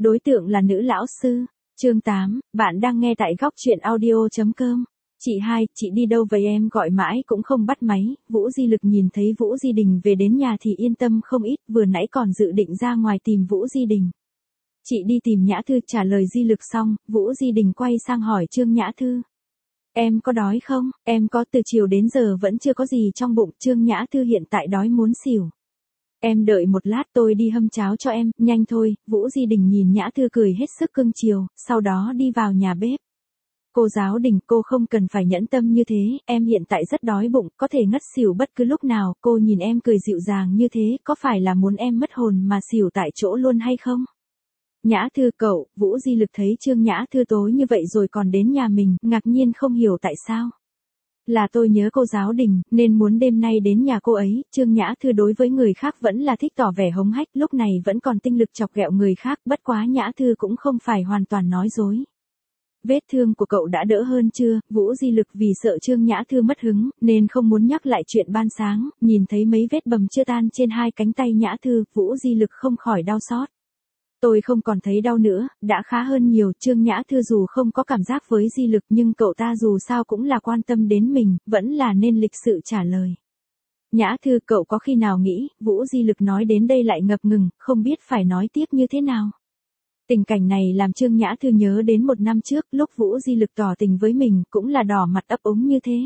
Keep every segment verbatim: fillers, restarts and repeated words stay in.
đối tượng là nữ lão sư. Chương tám, bạn đang nghe tại góc truyện audio chấm com. Chị hai, chị đi đâu vậy em gọi mãi cũng không bắt máy. Vũ Di Lực nhìn thấy Vũ Di Đình về đến nhà thì yên tâm không ít, vừa nãy còn dự định ra ngoài tìm Vũ Di Đình. Chị đi tìm Nhã Thư, trả lời Di Lực xong, Vũ Di Đình quay sang hỏi Trương Nhã Thư. Em có đói không? Em có, từ chiều đến giờ vẫn chưa có gì trong bụng. Trương Nhã Thư hiện tại đói muốn xỉu. Em đợi một lát tôi đi hâm cháo cho em, nhanh thôi. Vũ Di Đình nhìn Nhã Thư cười hết sức cưng chiều, sau đó đi vào nhà bếp. Cô giáo Đình, cô không cần phải nhẫn tâm như thế, em hiện tại rất đói bụng, có thể ngất xỉu bất cứ lúc nào. Cô nhìn em cười dịu dàng như thế, có phải là muốn em mất hồn mà xỉu tại chỗ luôn hay không? Nhã Thư cậu, Vũ Di Lực thấy Trương Nhã Thư tối như vậy rồi còn đến nhà mình, ngạc nhiên không hiểu tại sao. Là tôi nhớ cô giáo Đình, nên muốn đêm nay đến nhà cô ấy. Trương Nhã Thư đối với người khác vẫn là thích tỏ vẻ hống hách, lúc này vẫn còn tinh lực chọc ghẹo người khác, bất quá Nhã Thư cũng không phải hoàn toàn nói dối. Vết thương của cậu đã đỡ hơn chưa? Vũ Di Lực vì sợ Trương Nhã Thư mất hứng, nên không muốn nhắc lại chuyện ban sáng, nhìn thấy mấy vết bầm chưa tan trên hai cánh tay Nhã Thư, Vũ Di Lực không khỏi đau xót. Tôi không còn thấy đau nữa, đã khá hơn nhiều. Trương Nhã Thư dù không có cảm giác với Di Lực nhưng cậu ta dù sao cũng là quan tâm đến mình, vẫn là nên lịch sự trả lời. Nhã Thư cậu có khi nào nghĩ, Vũ Di Lực nói đến đây lại ngập ngừng, không biết phải nói tiếp như thế nào. Tình cảnh này làm Trương Nhã Thư nhớ đến một năm trước, lúc Vũ Di Lực tỏ tình với mình, cũng là đỏ mặt ấp úng như thế.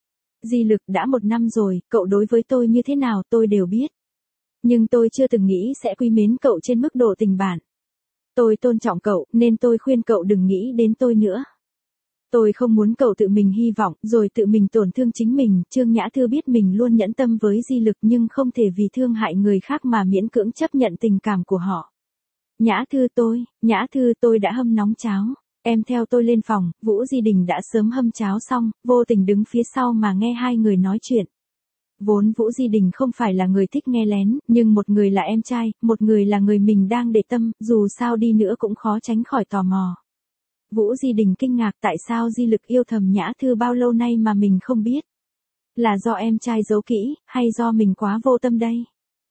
Di Lực đã một năm rồi, cậu đối với tôi như thế nào tôi đều biết. Nhưng tôi chưa từng nghĩ sẽ quý mến cậu trên mức độ tình bạn. Tôi tôn trọng cậu, nên tôi khuyên cậu đừng nghĩ đến tôi nữa. Tôi không muốn cậu tự mình hy vọng, rồi tự mình tổn thương chính mình. Trương Nhã Thư biết mình luôn nhẫn tâm với Di Lực nhưng không thể vì thương hại người khác mà miễn cưỡng chấp nhận tình cảm của họ. Nhã Thư tôi, Nhã Thư tôi đã hâm nóng cháo. Em theo tôi lên phòng. Vũ Di Đình đã sớm hâm cháo xong, vô tình đứng phía sau mà nghe hai người nói chuyện. Vốn Vũ Di Đình không phải là người thích nghe lén, nhưng một người là em trai, một người là người mình đang để tâm, dù sao đi nữa cũng khó tránh khỏi tò mò. Vũ Di Đình kinh ngạc tại sao Di Lực yêu thầm Nhã Thư bao lâu nay mà mình không biết. Là do em trai giấu kỹ, hay do mình quá vô tâm đây?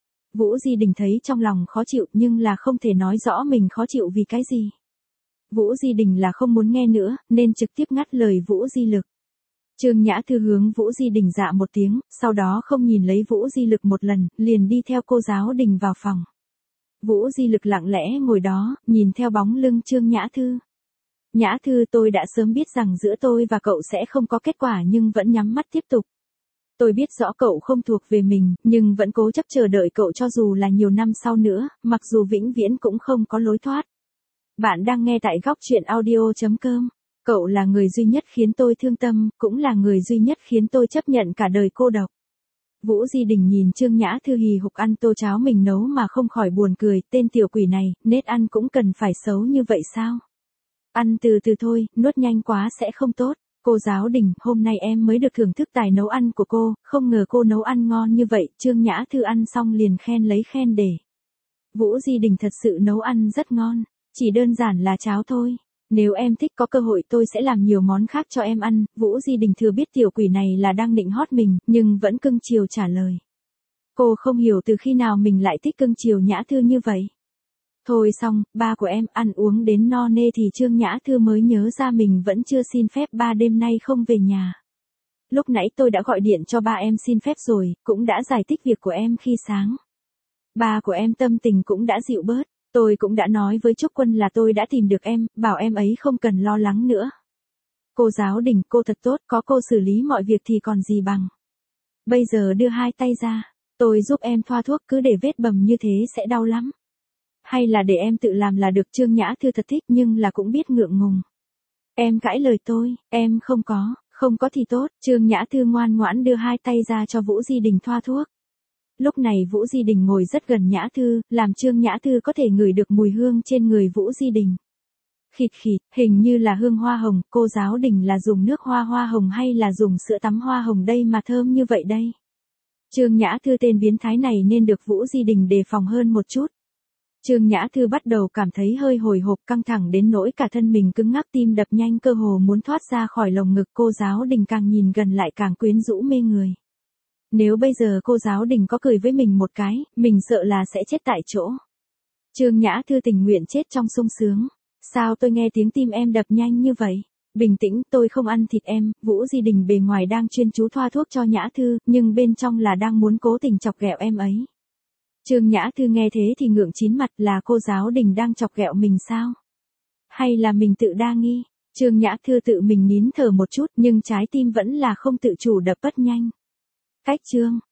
Vũ Di Đình thấy trong lòng khó chịu nhưng là không thể nói rõ mình khó chịu vì cái gì. Vũ Di Đình là không muốn nghe nữa, nên trực tiếp ngắt lời Vũ Di Lực. Trương Nhã Thư hướng Vũ Di Đình dạ một tiếng, sau đó không nhìn lấy Vũ Di Lực một lần, liền đi theo cô giáo Đình vào phòng. Vũ Di Lực lặng lẽ ngồi đó, nhìn theo bóng lưng Trương Nhã Thư. Nhã Thư tôi đã sớm biết rằng giữa tôi và cậu sẽ không có kết quả nhưng vẫn nhắm mắt tiếp tục. Tôi biết rõ cậu không thuộc về mình, nhưng vẫn cố chấp chờ đợi cậu cho dù là nhiều năm sau nữa, mặc dù vĩnh viễn cũng không có lối thoát. Bạn đang nghe tại góc truyện audio chấm com. Cậu là người duy nhất khiến tôi thương tâm, cũng là người duy nhất khiến tôi chấp nhận cả đời cô độc. Vũ Di Đình nhìn Trương Nhã Thư hì hục ăn tô cháo mình nấu mà không khỏi buồn cười, tên tiểu quỷ này, nết ăn cũng cần phải xấu như vậy sao? Ăn từ từ thôi, nuốt nhanh quá sẽ không tốt. Cô giáo Đình, hôm nay em mới được thưởng thức tài nấu ăn của cô, không ngờ cô nấu ăn ngon như vậy. Trương Nhã Thư ăn xong liền khen lấy khen để. Vũ Di Đình thật sự nấu ăn rất ngon, chỉ đơn giản là cháo thôi. Nếu em thích có cơ hội tôi sẽ làm nhiều món khác cho em ăn. Vũ Di Đình thừa biết tiểu quỷ này là đang định hót mình, nhưng vẫn cưng chiều trả lời. Cô không hiểu từ khi nào mình lại thích cưng chiều Nhã Thư như vậy. Thôi xong, ba của em ăn uống đến no nê thì Trương Nhã Thư mới nhớ ra mình vẫn chưa xin phép ba đêm nay không về nhà. Lúc nãy tôi đã gọi điện cho ba em xin phép rồi, cũng đã giải thích việc của em khi sáng. Ba của em tâm tình cũng đã dịu bớt. Tôi cũng đã nói với Trúc Quân là tôi đã tìm được em, bảo em ấy không cần lo lắng nữa. Cô giáo Đình, cô thật tốt, có cô xử lý mọi việc thì còn gì bằng. Bây giờ đưa hai tay ra, tôi giúp em thoa thuốc, cứ để vết bầm như thế sẽ đau lắm. Hay là để em tự làm là được. Trương Nhã Thư thật thích nhưng là cũng biết ngượng ngùng. Em cãi lời tôi, em không có, không có thì tốt. Trương Nhã Thư ngoan ngoãn đưa hai tay ra cho Vũ Di Đình thoa thuốc. Lúc này Vũ Di Đình ngồi rất gần Nhã Thư, làm Trương Nhã Thư có thể ngửi được mùi hương trên người Vũ Di Đình. Khịt khịt, hình như là hương hoa hồng. Cô giáo Đình là dùng nước hoa hoa hồng hay là dùng sữa tắm hoa hồng đây mà thơm như vậy đây? Trương Nhã Thư tên biến thái này nên được Vũ Di Đình đề phòng hơn một chút. Trương Nhã Thư bắt đầu cảm thấy hơi hồi hộp, căng thẳng đến nỗi cả thân mình cứng ngắc, tim đập nhanh, cơ hồ muốn thoát ra khỏi lồng ngực. Cô giáo Đình càng nhìn gần lại càng quyến rũ mê người. Nếu bây giờ cô giáo Đình có cười với mình một cái, mình sợ là sẽ chết tại chỗ. Trương Nhã Thư tình nguyện chết trong sung sướng. Sao tôi nghe tiếng tim em đập nhanh như vậy? Bình tĩnh, tôi không ăn thịt em. Vũ Di Đình bề ngoài đang chuyên chú thoa thuốc cho Nhã Thư, nhưng bên trong là đang muốn cố tình chọc ghẹo em ấy. Trương Nhã Thư nghe thế thì ngượng chín mặt, là cô giáo Đình đang chọc ghẹo mình sao? Hay là mình tự đa nghi? Trương Nhã Thư tự mình nín thở một chút nhưng trái tim vẫn là không tự chủ đập bất nhanh. Cách Trương